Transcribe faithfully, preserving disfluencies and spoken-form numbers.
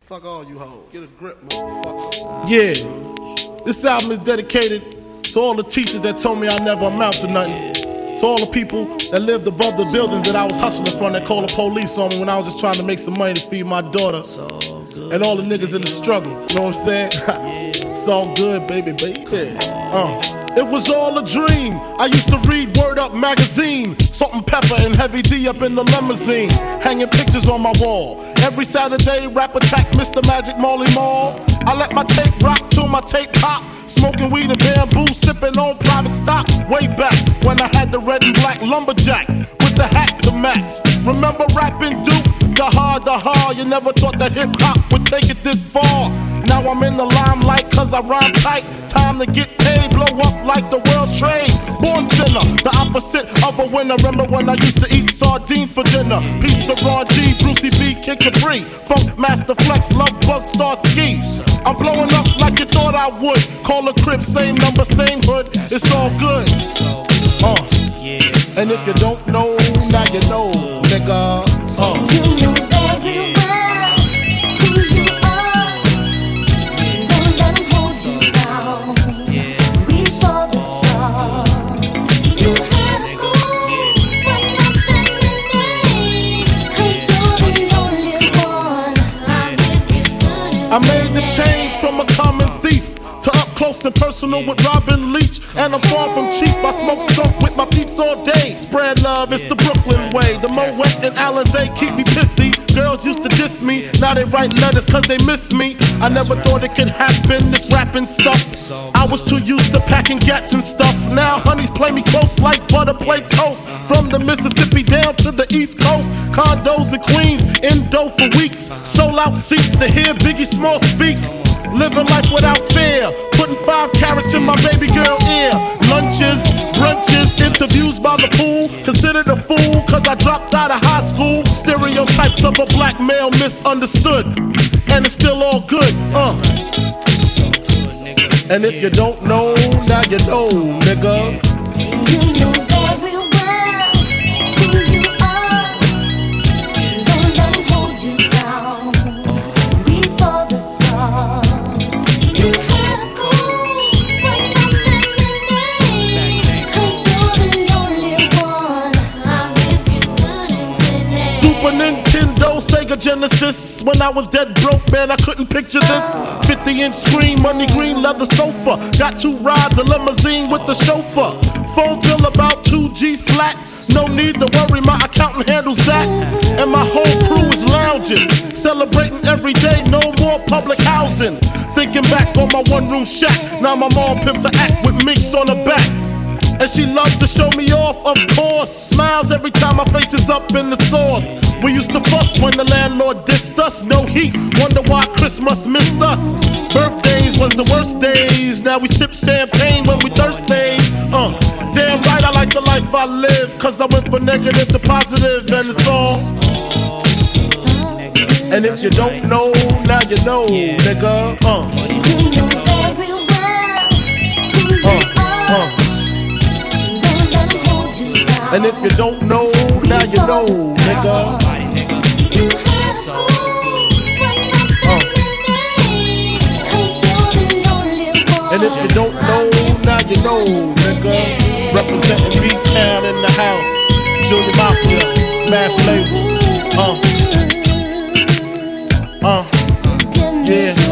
Fuck all you hoes. Get a grip, motherfucker. Yeah. This album is dedicated to all the teachers that told me I never amount to nothing. To all the people that lived above the buildings that I was hustling from that called the police on me when I was just trying to make some money to feed my daughter. And all the niggas in the struggle. You know what I'm saying? It's all good, baby, baby. Uh. It was all a dream. I used to read Word Up magazine, Salt-N-Pepa and Heavy D up in the limousine, hanging pictures on my wall. Every Saturday, Rap Attack, Mister Magic Marley Marl. I let my tape rock till my tape pop. Smoking weed and bamboo, sipping on private stock. Way back when I had the red and black lumberjack with the hat to match. Remember rapping Duke? The hard, the hard. You never thought that hip hop would take it this far. Now I'm in the limelight cause I rhyme tight. Time to get paid, blow up like the world trade. Born sinner, the opposite of a winner. Remember when I used to eat sardines for dinner? Peace to Ron G, Brucey B, Kid Capri, Funk Master Flex, Love Bug, Star Ski. I'm blowing up like you thought I would. Call a crib, same number, same hood. It's all good. Uh. And if you don't know, now you know, nigga. Uh. You know very well who you are. Don't let 'em hold you down. Reach for the stars. You had a goal when I'm sending it. 'Cause you're the only one. I'm if you shouldn't. I made the change from a common thief to up close and personal with Robin Leach. And I'm far from cheap. I smoke skunk with my peeps all day. Spread love, it's the Brooklyn way. The Moet and Alizé keep me pissy. Girls used to diss me, now they write letters cause they miss me. I never thought it could happen, this rapping stuff. I was too used to packing gats and stuff. Now honeys play me close like butter play toast. From the Mississippi down to the East Coast. Condos in Queens, in dough for weeks. Sold out seats to hear Biggie Small speak. Living life without fear, putting five carats in my baby girl ear. Lunches, brunches, interviews by the pool. Considered a fool cause I dropped out of high school. Stereotypes of a black male misunderstood. And it's still all good, uh. And if you don't know, now you know, nigga. You know very well who you are. Don't let 'em hold you down. Reach for the stars. You had a goal when I'm sending it. 'Cause you're the only one. I'm if you couldn't finish. Super Nintendo, Sega Genesis. When I was dead broke, man, I couldn't picture this. fifty inch screen, money green, leather sofa. Got two rides, a limousine with the chauffeur. Phone bill about two G's flat. No need to worry, my accountant handles that. And my whole crew is lounging, celebrating every day, no more public housing. Thinking back on my one room shack. Now my mom pimps a act with minks on her back. And she loves to show me off, of course. Smiles every time my face is up in the sauce. We used to fuss when the landlord dissed us. No heat, wonder why Christmas missed us. Birthdays was the worst days. Now we sip champagne when we thirsty. Uh, damn right I like the life I live. Cause I went from negative to positive and it's all. And if you don't know, now you know, nigga. Uh, You know very well who you uh, are. uh. Don't let 'em hold you down. And if you don't know, now you know, nigga. You had a goal when I'm sending it. 'Cause you're the only one. And if you don't know, now you know, nigga. Representing B-Town in the house. Junior Mafia, Mad Flavor. Uh. Uh. Yeah.